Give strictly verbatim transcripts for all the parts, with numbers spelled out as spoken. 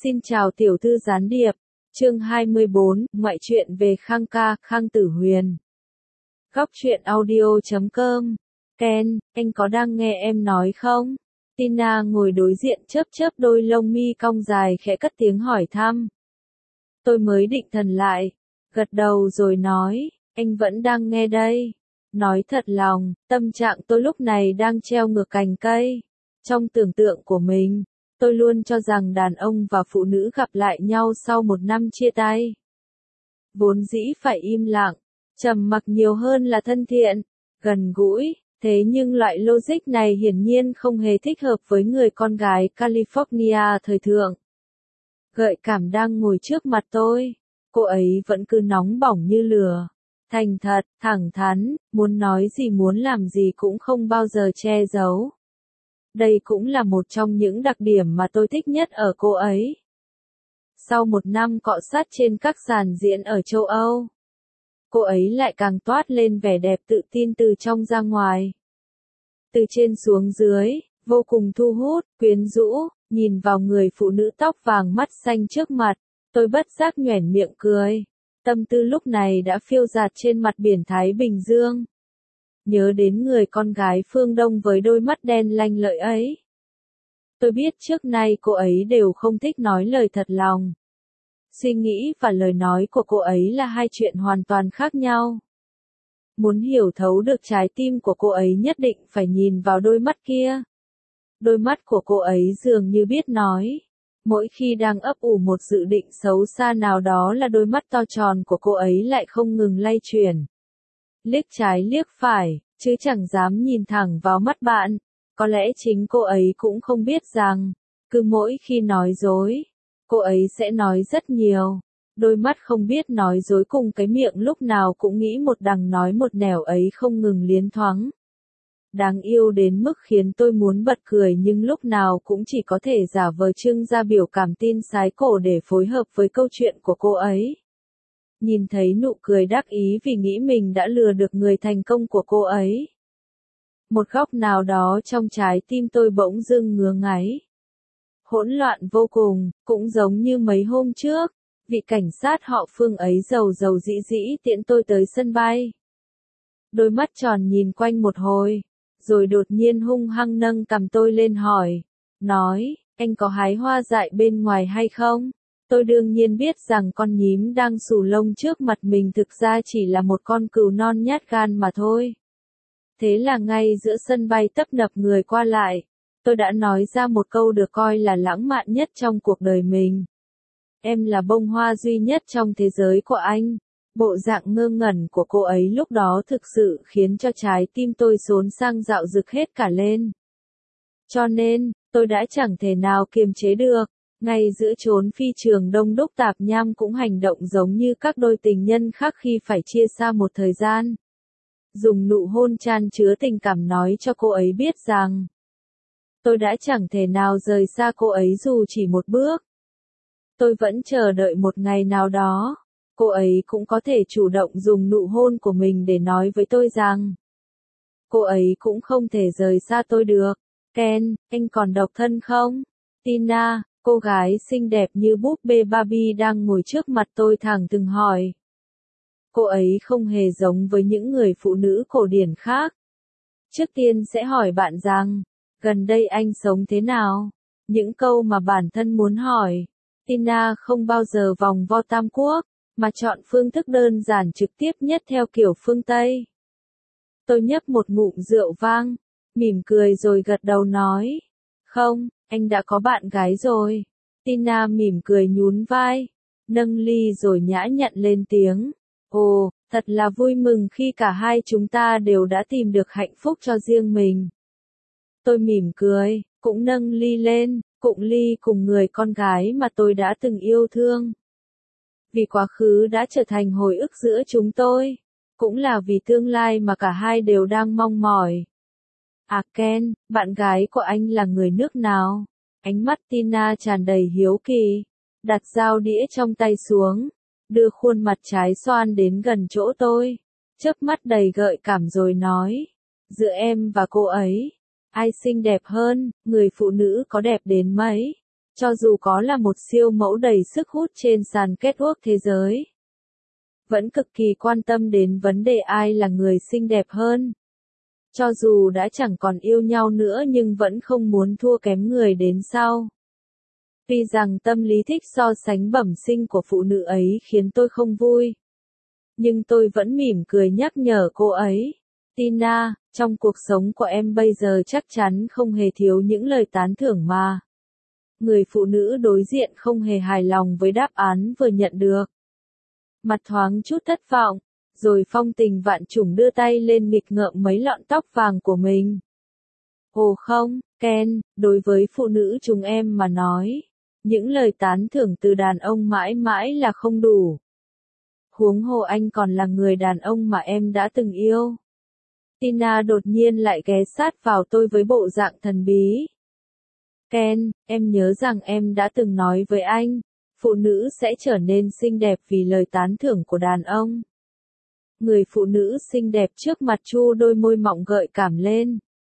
Xin chào tiểu thư gián điệp. Chương hai mươi bốn, ngoại truyện về Khang ca, Khang Tử Huyền. Góc truyện audio chấm com. Ken, anh có đang nghe em nói không? Tina ngồi đối diện chớp chớp đôi lông mi cong dài khẽ cất tiếng hỏi thăm. Tôi mới định thần lại, gật đầu rồi nói, anh vẫn đang nghe đây. Nói thật lòng, tâm trạng tôi lúc này đang treo ngược cành cây. Trong tưởng tượng của mình, tôi luôn cho rằng đàn ông và phụ nữ gặp lại nhau sau một năm chia tay. Vốn dĩ phải im lặng, trầm mặc nhiều hơn là thân thiện, gần gũi, thế nhưng loại logic này hiển nhiên không hề thích hợp với người con gái California thời thượng. Gợi cảm đang ngồi trước mặt tôi, cô ấy vẫn cứ nóng bỏng như lửa. Thành thật, thẳng thắn, muốn nói gì muốn làm gì cũng không bao giờ che giấu. Đây cũng là một trong những đặc điểm mà tôi thích nhất ở cô ấy. Sau một năm cọ sát trên các sàn diễn ở châu Âu, cô ấy lại càng toát lên vẻ đẹp tự tin từ trong ra ngoài. Từ trên xuống dưới, vô cùng thu hút, quyến rũ, nhìn vào người phụ nữ tóc vàng mắt xanh trước mặt, tôi bất giác nhoẻn miệng cười. Tâm tư lúc này đã phiêu dạt trên mặt biển Thái Bình Dương. Nhớ đến người con gái phương Đông với đôi mắt đen lanh lợi ấy. Tôi biết trước nay cô ấy đều không thích nói lời thật lòng. Suy nghĩ và lời nói của cô ấy là hai chuyện hoàn toàn khác nhau. Muốn hiểu thấu được trái tim của cô ấy nhất định phải nhìn vào đôi mắt kia. Đôi mắt của cô ấy dường như biết nói. Mỗi khi đang ấp ủ một dự định xấu xa nào đó là đôi mắt to tròn của cô ấy lại không ngừng lay chuyển. Liếc trái liếc phải, chứ chẳng dám nhìn thẳng vào mắt bạn. Có lẽ chính cô ấy cũng không biết rằng, cứ mỗi khi nói dối, cô ấy sẽ nói rất nhiều. Đôi mắt không biết nói dối cùng cái miệng lúc nào cũng nghĩ một đằng nói một nẻo ấy không ngừng liến thoáng. Đáng yêu đến mức khiến tôi muốn bật cười nhưng lúc nào cũng chỉ có thể giả vờ trưng ra biểu cảm tin sái cổ để phối hợp với câu chuyện của cô ấy. Nhìn thấy nụ cười đắc ý vì nghĩ mình đã lừa được người thành công của cô ấy. Một góc nào đó trong trái tim tôi bỗng dưng ngứa ngáy. Hỗn loạn vô cùng, cũng giống như mấy hôm trước, vị cảnh sát họ Phương ấy giàu giàu dĩ dĩ tiễn tôi tới sân bay. Đôi mắt tròn nhìn quanh một hồi, rồi đột nhiên hung hăng nâng cằm tôi lên hỏi, nói, anh có hái hoa dại bên ngoài hay không? Tôi đương nhiên biết rằng con nhím đang xù lông trước mặt mình thực ra chỉ là một con cừu non nhát gan mà thôi. Thế là ngay giữa sân bay tấp nập người qua lại, tôi đã nói ra một câu được coi là lãng mạn nhất trong cuộc đời mình. Em là bông hoa duy nhất trong thế giới của anh. Bộ dạng ngơ ngẩn của cô ấy lúc đó thực sự khiến cho trái tim tôi xốn sang dạo rực hết cả lên. Cho nên, tôi đã chẳng thể nào kiềm chế được. Ngay giữa chốn phi trường đông đúc tạp nham cũng hành động giống như các đôi tình nhân khác khi phải chia xa một thời gian. Dùng nụ hôn chan chứa tình cảm nói cho cô ấy biết rằng tôi đã chẳng thể nào rời xa cô ấy dù chỉ một bước. Tôi vẫn chờ đợi một ngày nào đó, cô ấy cũng có thể chủ động dùng nụ hôn của mình để nói với tôi rằng cô ấy cũng không thể rời xa tôi được. Ken, anh còn độc thân không? Tina, cô gái xinh đẹp như búp bê Barbie đang ngồi trước mặt tôi thẳng thừng hỏi. Cô ấy không hề giống với những người phụ nữ cổ điển khác. Trước tiên sẽ hỏi bạn rằng, gần đây anh sống thế nào? Những câu mà bản thân muốn hỏi. Tina không bao giờ vòng vo tam quốc, mà chọn phương thức đơn giản trực tiếp nhất theo kiểu phương Tây. Tôi nhấp một ngụm rượu vang, mỉm cười rồi gật đầu nói. Không, anh đã có bạn gái rồi. Tina mỉm cười nhún vai, nâng ly rồi nhã nhặn lên tiếng. Ồ, thật là vui mừng khi cả hai chúng ta đều đã tìm được hạnh phúc cho riêng mình. Tôi mỉm cười, cũng nâng ly lên, cụng ly cùng người con gái mà tôi đã từng yêu thương. Vì quá khứ đã trở thành hồi ức giữa chúng tôi, cũng là vì tương lai mà cả hai đều đang mong mỏi. À Ken, bạn gái của anh là người nước nào? Ánh mắt Tina tràn đầy hiếu kỳ, đặt dao đĩa trong tay xuống, đưa khuôn mặt trái xoan đến gần chỗ tôi, chớp mắt đầy gợi cảm rồi nói, giữa em và cô ấy, ai xinh đẹp hơn, người phụ nữ có đẹp đến mấy, Cho dù có là một siêu mẫu đầy sức hút trên sàn catwalk thế giới, vẫn cực kỳ quan tâm đến vấn đề ai là người xinh đẹp hơn. Cho dù đã chẳng còn yêu nhau nữa nhưng vẫn không muốn thua kém người đến sau. Tuy rằng tâm lý thích so sánh bẩm sinh của phụ nữ ấy khiến tôi không vui, nhưng tôi vẫn mỉm cười nhắc nhở cô ấy. Tina, trong cuộc sống của em bây giờ chắc chắn không hề thiếu những lời tán thưởng mà. Người phụ nữ đối diện không hề hài lòng với đáp án vừa nhận được. Mặt thoáng chút thất vọng, rồi phong tình vạn trùng đưa tay lên nghịch ngợm mấy lọn tóc vàng của mình. Ồ không, Ken, đối với phụ nữ chúng em mà nói, những lời tán thưởng từ đàn ông mãi mãi là không đủ. Huống hồ anh còn là người đàn ông mà em đã từng yêu. Tina đột nhiên lại ghé sát vào tôi với bộ dạng thần bí. Ken, em nhớ rằng em đã từng nói với anh, phụ nữ sẽ trở nên xinh đẹp vì lời tán thưởng của đàn ông. Người phụ nữ xinh đẹp trước mặt chu đôi môi mọng gợi cảm lên,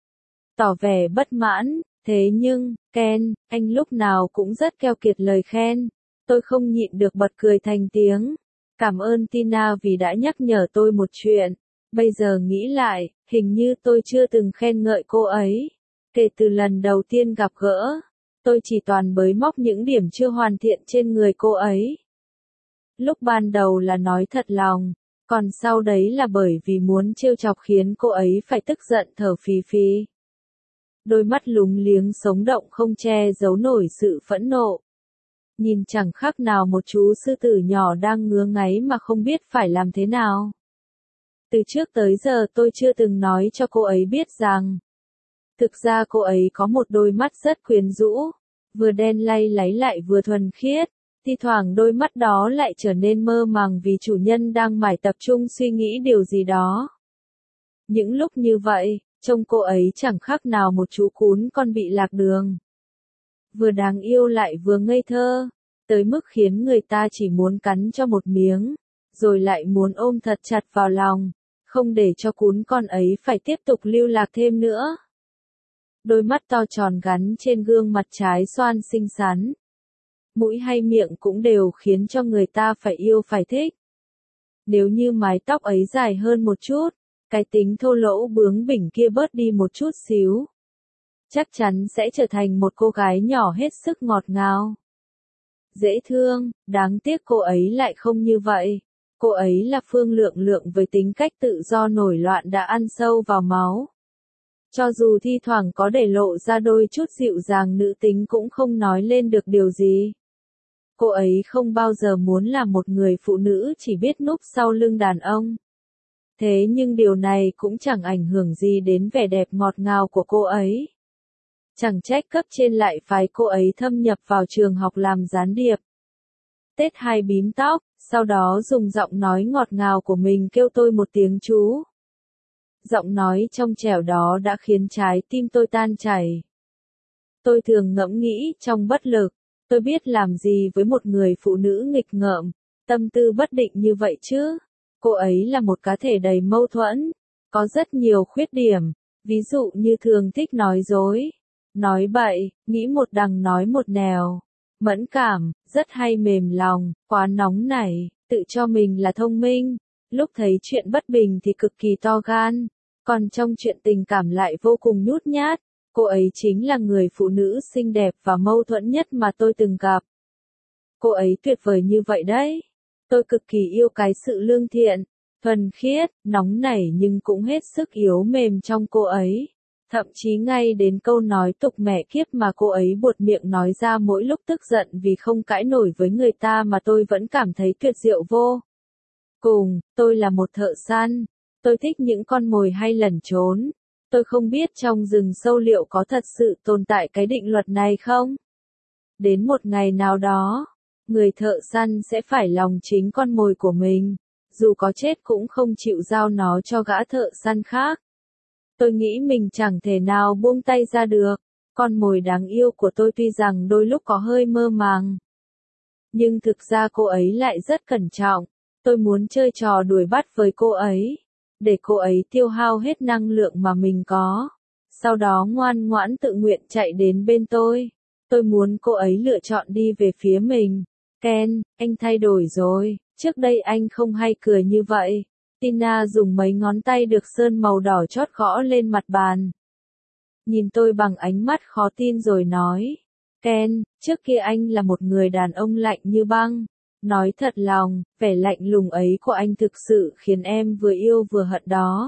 tỏ vẻ bất mãn. Thế nhưng, Ken, anh lúc nào cũng rất keo kiệt lời khen. Tôi không nhịn được bật cười thành tiếng. Cảm ơn Tina vì đã nhắc nhở tôi một chuyện. Bây giờ nghĩ lại, hình như tôi chưa từng khen ngợi cô ấy. Kể từ lần đầu tiên gặp gỡ, tôi chỉ toàn bới móc những điểm chưa hoàn thiện trên người cô ấy. Lúc ban đầu là nói thật lòng, còn sau đấy là bởi vì muốn trêu chọc khiến cô ấy phải tức giận thở phì phì. Đôi mắt lúng liếng sống động không che giấu nổi sự phẫn nộ. Nhìn chẳng khác nào một chú sư tử nhỏ đang ngứa ngáy mà không biết phải làm thế nào. Từ trước tới giờ tôi chưa từng nói cho cô ấy biết rằng, thực ra cô ấy có một đôi mắt rất quyến rũ, vừa đen lay láy lại vừa thuần khiết, thi thoảng đôi mắt đó lại trở nên mơ màng vì chủ nhân đang mải tập trung suy nghĩ điều gì đó. Những lúc như vậy, trông cô ấy chẳng khác nào một chú cún con bị lạc đường. Vừa đáng yêu lại vừa ngây thơ, tới mức khiến người ta chỉ muốn cắn cho một miếng, rồi lại muốn ôm thật chặt vào lòng, không để cho cún con ấy phải tiếp tục lưu lạc thêm nữa. Đôi mắt to tròn gắn trên gương mặt trái xoan xinh xắn. Mũi hay miệng cũng đều khiến cho người ta phải yêu phải thích. Nếu như mái tóc ấy dài hơn một chút, cái tính thô lỗ bướng bỉnh kia bớt đi một chút xíu, chắc chắn sẽ trở thành một cô gái nhỏ hết sức ngọt ngào. Dễ thương, đáng tiếc cô ấy lại không như vậy. Cô ấy là Phương Lượng Lượng với tính cách tự do nổi loạn đã ăn sâu vào máu. Cho dù thi thoảng có để lộ ra đôi chút dịu dàng nữ tính cũng không nói lên được điều gì. Cô ấy không bao giờ muốn là một người phụ nữ chỉ biết núp sau lưng đàn ông. Thế nhưng điều này cũng chẳng ảnh hưởng gì đến vẻ đẹp ngọt ngào của cô ấy. Chẳng trách cấp trên lại phái cô ấy thâm nhập vào trường học làm gián điệp. Tết hai bím tóc, sau đó dùng giọng nói ngọt ngào của mình kêu tôi một tiếng chú. Giọng nói trong trẻo đó đã khiến trái tim tôi tan chảy. Tôi thường ngẫm nghĩ trong bất lực, tôi biết làm gì với một người phụ nữ nghịch ngợm, tâm tư bất định như vậy chứ. Cô ấy là một cá thể đầy mâu thuẫn, có rất nhiều khuyết điểm, ví dụ như thường thích nói dối, nói bậy, nghĩ một đằng nói một nẻo, mẫn cảm, rất hay mềm lòng, quá nóng nảy, tự cho mình là thông minh, lúc thấy chuyện bất bình thì cực kỳ to gan, còn trong chuyện tình cảm lại vô cùng nhút nhát. Cô ấy chính là người phụ nữ xinh đẹp và mâu thuẫn nhất mà tôi từng gặp. Cô ấy tuyệt vời như vậy đấy. Tôi cực kỳ yêu cái sự lương thiện, thuần khiết, nóng nảy nhưng cũng hết sức yếu mềm trong cô ấy. Thậm chí ngay đến câu nói tục mẹ kiếp mà cô ấy buột miệng nói ra mỗi lúc tức giận vì không cãi nổi với người ta mà tôi vẫn cảm thấy tuyệt diệu vô cùng. Tôi là một thợ săn. Tôi thích những con mồi hay lẩn trốn. Tôi không biết trong rừng sâu liệu có thật sự tồn tại cái định luật này không? Đến một ngày nào đó, người thợ săn sẽ phải lòng chính con mồi của mình, dù có chết cũng không chịu giao nó cho gã thợ săn khác. Tôi nghĩ mình chẳng thể nào buông tay ra được. Con mồi đáng yêu của tôi tuy rằng đôi lúc có hơi mơ màng, nhưng thực ra cô ấy lại rất cẩn trọng. Tôi muốn chơi trò đuổi bắt với cô ấy, để cô ấy tiêu hao hết năng lượng mà mình có, sau đó ngoan ngoãn tự nguyện chạy đến bên tôi. Tôi muốn cô ấy lựa chọn đi về phía mình. Ken, anh thay đổi rồi, trước đây anh không hay cười như vậy. Tina dùng mấy ngón tay được sơn màu đỏ chót gõ lên mặt bàn. Nhìn tôi bằng ánh mắt khó tin rồi nói. Ken, trước kia anh là một người đàn ông lạnh như băng. Nói thật lòng, vẻ lạnh lùng ấy của anh thực sự khiến em vừa yêu vừa hận đó.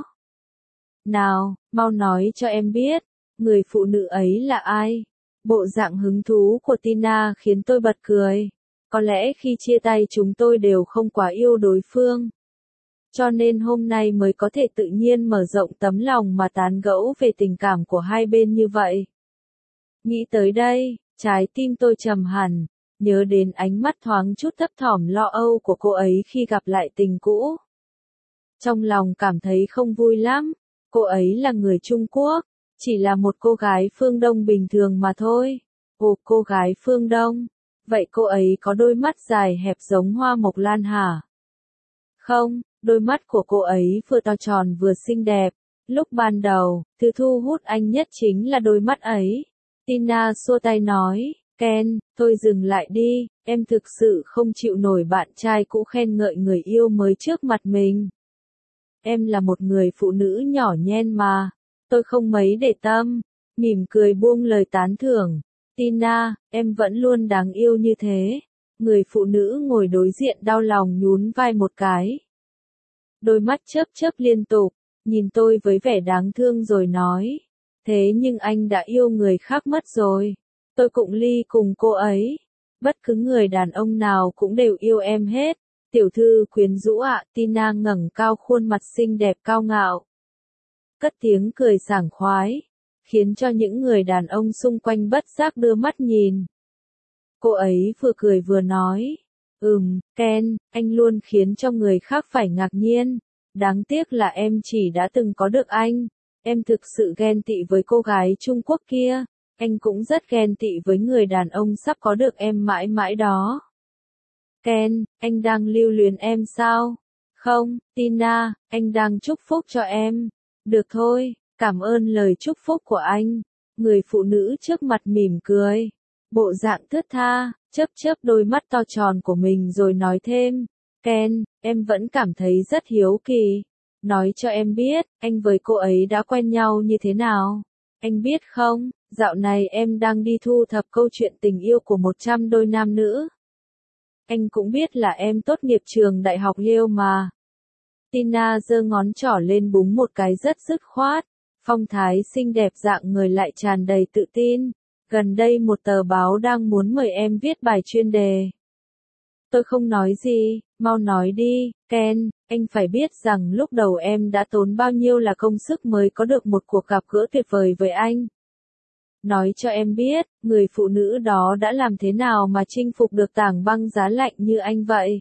Nào, mau nói cho em biết, người phụ nữ ấy là ai? Bộ dạng hứng thú của Tina khiến tôi bật cười. Có lẽ khi chia tay chúng tôi đều không quá yêu đối phương. Cho nên hôm nay mới có thể tự nhiên mở rộng tấm lòng mà tán gẫu về tình cảm của hai bên như vậy. Nghĩ tới đây, trái tim tôi trầm hẳn, nhớ đến ánh mắt thoáng chút thấp thỏm lo âu của cô ấy khi gặp lại tình cũ. Trong lòng cảm thấy không vui lắm, cô ấy là người Trung Quốc, chỉ là một cô gái phương Đông bình thường mà thôi. Ồ, cô gái phương Đông, vậy cô ấy có đôi mắt dài hẹp giống hoa mộc lan hả? Không, đôi mắt của cô ấy vừa to tròn vừa xinh đẹp. Lúc ban đầu, thứ thu hút anh nhất chính là đôi mắt ấy. Tina xua tay nói, Ken, thôi dừng lại đi, em thực sự không chịu nổi bạn trai cũ khen ngợi người yêu mới trước mặt mình. Em là một người phụ nữ nhỏ nhen mà, tôi không mấy để tâm, mỉm cười buông lời tán thưởng. Tina, em vẫn luôn đáng yêu như thế. Người phụ nữ ngồi đối diện đau lòng nhún vai một cái. Đôi mắt chớp chớp liên tục, nhìn tôi với vẻ đáng thương rồi nói. Thế nhưng anh đã yêu người khác mất rồi. Tôi cũng ly cùng cô ấy. Bất cứ người đàn ông nào cũng đều yêu em hết. Tiểu thư quyến rũ ạ. Tina ngẩng cao khuôn mặt xinh đẹp cao ngạo. Cất tiếng cười sảng khoái, khiến cho những người đàn ông xung quanh bất giác đưa mắt nhìn. Cô ấy vừa cười vừa nói, ừm, Ken, anh luôn khiến cho người khác phải ngạc nhiên. Đáng tiếc là em chỉ đã từng có được anh. Em thực sự ghen tị với cô gái Trung Quốc kia. Anh cũng rất ghen tị với người đàn ông sắp có được em mãi mãi đó. Ken, anh đang lưu luyến em sao? Không, Tina, anh đang chúc phúc cho em. Được thôi, cảm ơn lời chúc phúc của anh. Người phụ nữ trước mặt mỉm cười. Bộ dạng thướt tha, chớp chớp đôi mắt to tròn của mình rồi nói thêm. Ken, em vẫn cảm thấy rất hiếu kỳ. Nói cho em biết, anh với cô ấy đã quen nhau như thế nào? Anh biết không, dạo này em đang đi thu thập câu chuyện tình yêu của một trăm đôi nam nữ. Anh cũng biết là em tốt nghiệp trường đại học Yale mà. Tina giơ ngón trỏ lên búng một cái rất dứt khoát. Phong thái xinh đẹp dạng người lại tràn đầy tự tin. Gần đây một tờ báo đang muốn mời em viết bài chuyên đề. Tôi không nói gì, mau nói đi, Ken, anh phải biết rằng lúc đầu em đã tốn bao nhiêu là công sức mới có được một cuộc gặp gỡ tuyệt vời với anh. Nói cho em biết, người phụ nữ đó đã làm thế nào mà chinh phục được tảng băng giá lạnh như anh vậy?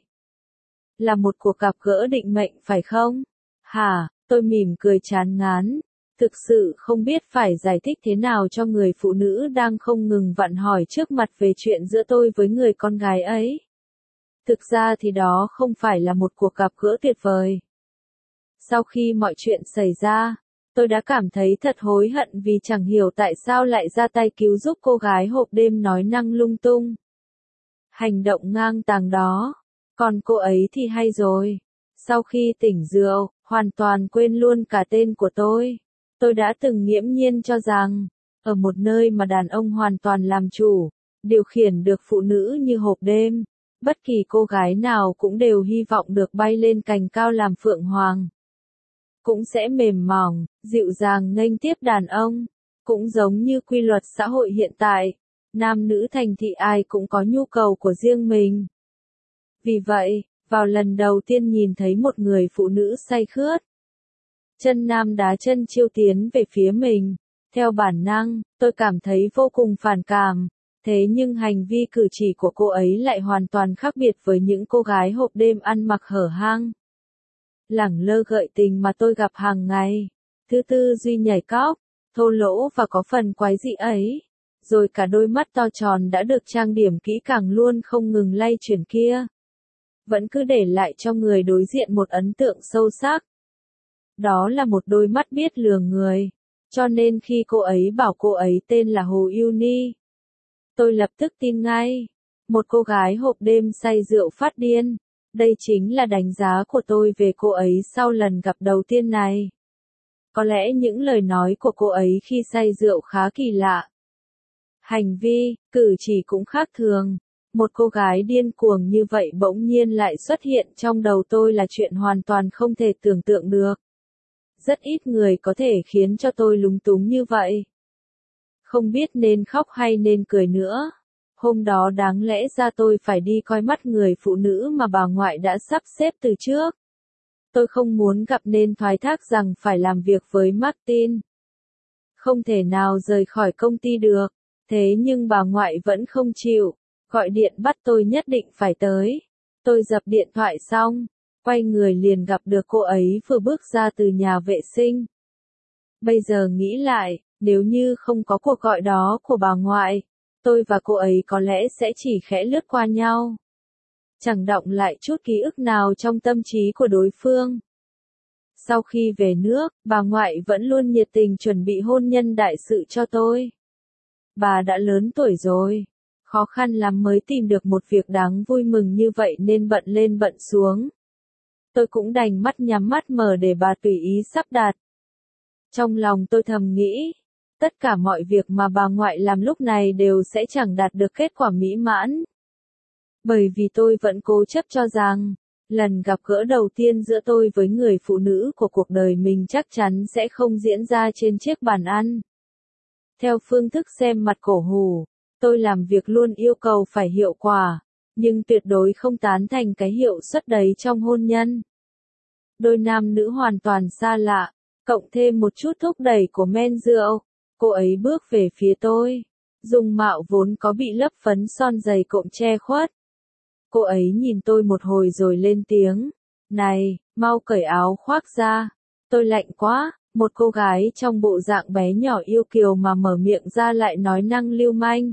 Là một cuộc gặp gỡ định mệnh phải không? Hả, tôi mỉm cười chán ngán. Thực sự không biết phải giải thích thế nào cho người phụ nữ đang không ngừng vặn hỏi trước mặt về chuyện giữa tôi với người con gái ấy. Thực ra thì đó không phải là một cuộc gặp gỡ tuyệt vời. Sau khi mọi chuyện xảy ra, tôi đã cảm thấy thật hối hận vì chẳng hiểu tại sao lại ra tay cứu giúp cô gái hộp đêm nói năng lung tung. Hành động ngang tàng đó. Còn cô ấy thì hay rồi. Sau khi tỉnh rượu, hoàn toàn quên luôn cả tên của tôi. Tôi đã từng nghiễm nhiên cho rằng, ở một nơi mà đàn ông hoàn toàn làm chủ, điều khiển được phụ nữ như hộp đêm, bất kỳ cô gái nào cũng đều hy vọng được bay lên cành cao làm phượng hoàng. Cũng sẽ mềm mỏng, dịu dàng nghênh tiếp đàn ông. Cũng giống như quy luật xã hội hiện tại, nam nữ thành thị ai cũng có nhu cầu của riêng mình. Vì vậy, vào lần đầu tiên nhìn thấy một người phụ nữ say khướt, chân nam đá chân chiêu tiến về phía mình, theo bản năng, tôi cảm thấy vô cùng phản cảm. Thế nhưng hành vi cử chỉ của cô ấy lại hoàn toàn khác biệt với những cô gái hộp đêm ăn mặc hở hang, lẳng lơ gợi tình mà tôi gặp hàng ngày. Thứ tư duy nhảy cóc, thô lỗ và có phần quái dị ấy. Rồi cả đôi mắt to tròn đã được trang điểm kỹ càng luôn không ngừng lay chuyển kia. Vẫn cứ để lại cho người đối diện một ấn tượng sâu sắc. Đó là một đôi mắt biết lừa người. Cho nên khi cô ấy bảo cô ấy tên là Hồ Yêu Ni, Tôi lập tức tin ngay. Một cô gái hộp đêm say rượu phát điên. Đây chính là đánh giá của tôi về cô ấy sau lần gặp đầu tiên này. Có lẽ những lời nói của cô ấy khi say rượu khá kỳ lạ. Hành vi, cử chỉ cũng khác thường. Một cô gái điên cuồng như vậy bỗng nhiên lại xuất hiện trong đầu tôi là chuyện hoàn toàn không thể tưởng tượng được. Rất ít người có thể khiến cho tôi lúng túng như vậy. Không biết nên khóc hay nên cười nữa. Hôm đó đáng lẽ ra tôi phải đi coi mắt người phụ nữ mà bà ngoại đã sắp xếp từ trước. Tôi không muốn gặp nên thoái thác rằng phải làm việc với Martin. Không thể nào rời khỏi công ty được. Thế nhưng bà ngoại vẫn không chịu. Gọi điện bắt tôi nhất định phải tới. Tôi dập điện thoại xong. Quay người liền gặp được cô ấy vừa bước ra từ nhà vệ sinh. Bây giờ nghĩ lại, nếu như không có cuộc gọi đó của bà ngoại, tôi và cô ấy có lẽ sẽ chỉ khẽ lướt qua nhau. Chẳng đọng lại chút ký ức nào trong tâm trí của đối phương. Sau khi về nước, bà ngoại vẫn luôn nhiệt tình chuẩn bị hôn nhân đại sự cho tôi. Bà đã lớn tuổi rồi. Khó khăn lắm mới tìm được một việc đáng vui mừng như vậy nên bận lên bận xuống. Tôi cũng đành mắt nhắm mắt mở để bà tùy ý sắp đặt. Trong lòng tôi thầm nghĩ, tất cả mọi việc mà bà ngoại làm lúc này đều sẽ chẳng đạt được kết quả mỹ mãn. Bởi vì tôi vẫn cố chấp cho rằng, lần gặp gỡ đầu tiên giữa tôi với người phụ nữ của cuộc đời mình chắc chắn sẽ không diễn ra trên chiếc bàn ăn. Theo phương thức xem mặt cổ hủ, tôi làm việc luôn yêu cầu phải hiệu quả, nhưng tuyệt đối không tán thành cái hiệu suất đấy trong hôn nhân. Đôi nam nữ hoàn toàn xa lạ, cộng thêm một chút thúc đẩy của men rượu, cô ấy bước về phía tôi, dung mạo vốn có bị lấp phấn son dày cộm che khuất. Cô ấy nhìn tôi một hồi rồi lên tiếng, này, mau cởi áo khoác ra. Tôi lạnh quá, một cô gái trong bộ dạng bé nhỏ yêu kiều mà mở miệng ra lại nói năng lưu manh.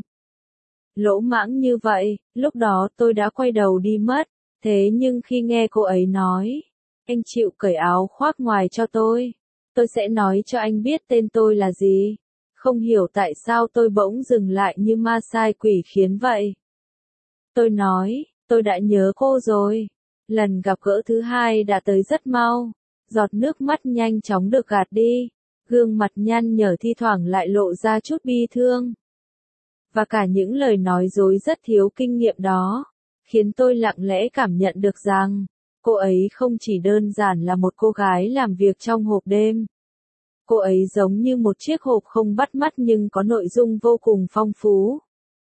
Lỗ mãng như vậy, lúc đó tôi đã quay đầu đi mất, thế nhưng khi nghe cô ấy nói, anh chịu cởi áo khoác ngoài cho tôi, tôi sẽ nói cho anh biết tên tôi là gì. Không hiểu tại sao tôi bỗng dừng lại như ma sai quỷ khiến vậy. Tôi nói, tôi đã nhớ cô rồi. Lần gặp gỡ thứ hai đã tới rất mau, giọt nước mắt nhanh chóng được gạt đi, gương mặt nhăn nhở thi thoảng lại lộ ra chút bi thương. Và cả những lời nói dối rất thiếu kinh nghiệm đó, khiến tôi lặng lẽ cảm nhận được rằng, cô ấy không chỉ đơn giản là một cô gái làm việc trong hộp đêm. Cô ấy giống như một chiếc hộp không bắt mắt nhưng có nội dung vô cùng phong phú.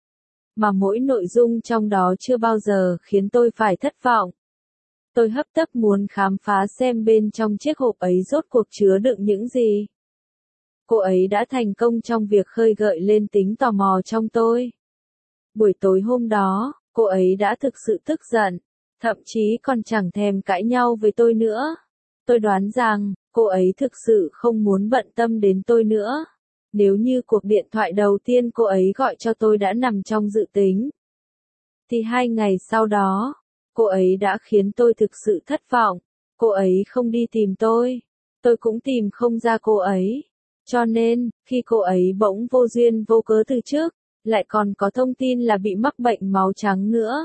Mà mỗi nội dung trong đó chưa bao giờ khiến tôi phải thất vọng. Tôi hấp tấp muốn khám phá xem bên trong chiếc hộp ấy rốt cuộc chứa đựng những gì. Cô ấy đã thành công trong việc khơi gợi lên tính tò mò trong tôi. Buổi tối hôm đó, cô ấy đã thực sự tức giận, thậm chí còn chẳng thèm cãi nhau với tôi nữa. Tôi đoán rằng, cô ấy thực sự không muốn bận tâm đến tôi nữa. Nếu như cuộc điện thoại đầu tiên cô ấy gọi cho tôi đã nằm trong dự tính, thì hai ngày sau đó, cô ấy đã khiến tôi thực sự thất vọng. Cô ấy không đi tìm tôi, tôi cũng tìm không ra cô ấy. Cho nên, khi cô ấy bỗng vô duyên vô cớ từ trước, lại còn có thông tin là bị mắc bệnh máu trắng nữa.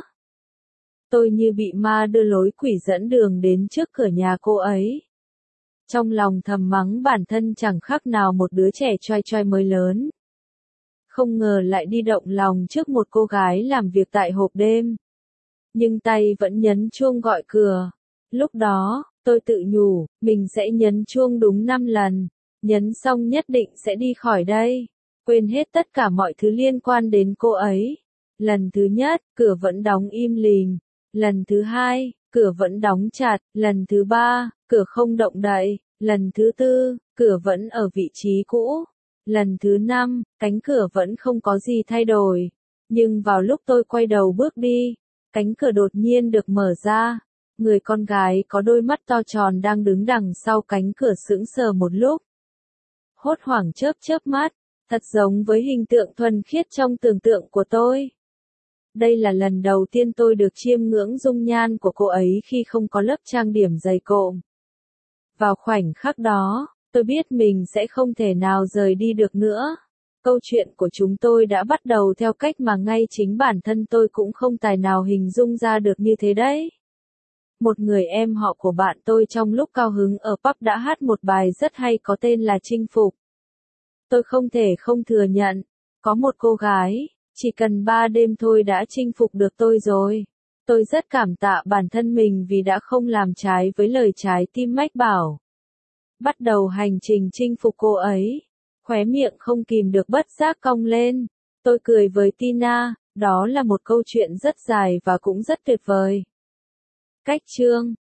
Tôi như bị ma đưa lối quỷ dẫn đường đến trước cửa nhà cô ấy. Trong lòng thầm mắng bản thân chẳng khác nào một đứa trẻ choai choai mới lớn. Không ngờ lại đi động lòng trước một cô gái làm việc tại hộp đêm. Nhưng tay vẫn nhấn chuông gọi cửa. Lúc đó, tôi tự nhủ, mình sẽ nhấn chuông đúng năm lần. Nhấn xong nhất định sẽ đi khỏi đây. Quên hết tất cả mọi thứ liên quan đến cô ấy. Lần thứ nhất, cửa vẫn đóng im lìm. Lần thứ hai, cửa vẫn đóng chặt. Lần thứ ba, cửa không động đậy. Lần thứ tư, cửa vẫn ở vị trí cũ. Lần thứ năm, cánh cửa vẫn không có gì thay đổi. Nhưng vào lúc tôi quay đầu bước đi, cánh cửa đột nhiên được mở ra. Người con gái có đôi mắt to tròn đang đứng đằng sau cánh cửa sững sờ một lúc. Hốt hoảng chớp chớp mắt, thật giống với hình tượng thuần khiết trong tưởng tượng của tôi. Đây là lần đầu tiên tôi được chiêm ngưỡng dung nhan của cô ấy khi không có lớp trang điểm dày cộm. Vào khoảnh khắc đó, tôi biết mình sẽ không thể nào rời đi được nữa. Câu chuyện của chúng tôi đã bắt đầu theo cách mà ngay chính bản thân tôi cũng không tài nào hình dung ra được như thế đấy. Một người em họ của bạn tôi trong lúc cao hứng ở pub đã hát một bài rất hay có tên là Chinh Phục. Tôi không thể không thừa nhận, có một cô gái, chỉ cần ba đêm thôi đã chinh phục được tôi rồi. Tôi rất cảm tạ bản thân mình vì đã không làm trái với lời trái tim mách bảo. Bắt đầu hành trình chinh phục cô ấy. Khóe miệng không kìm được bất giác cong lên. Tôi cười với Tina, đó là một câu chuyện rất dài và cũng rất tuyệt vời. Cách chương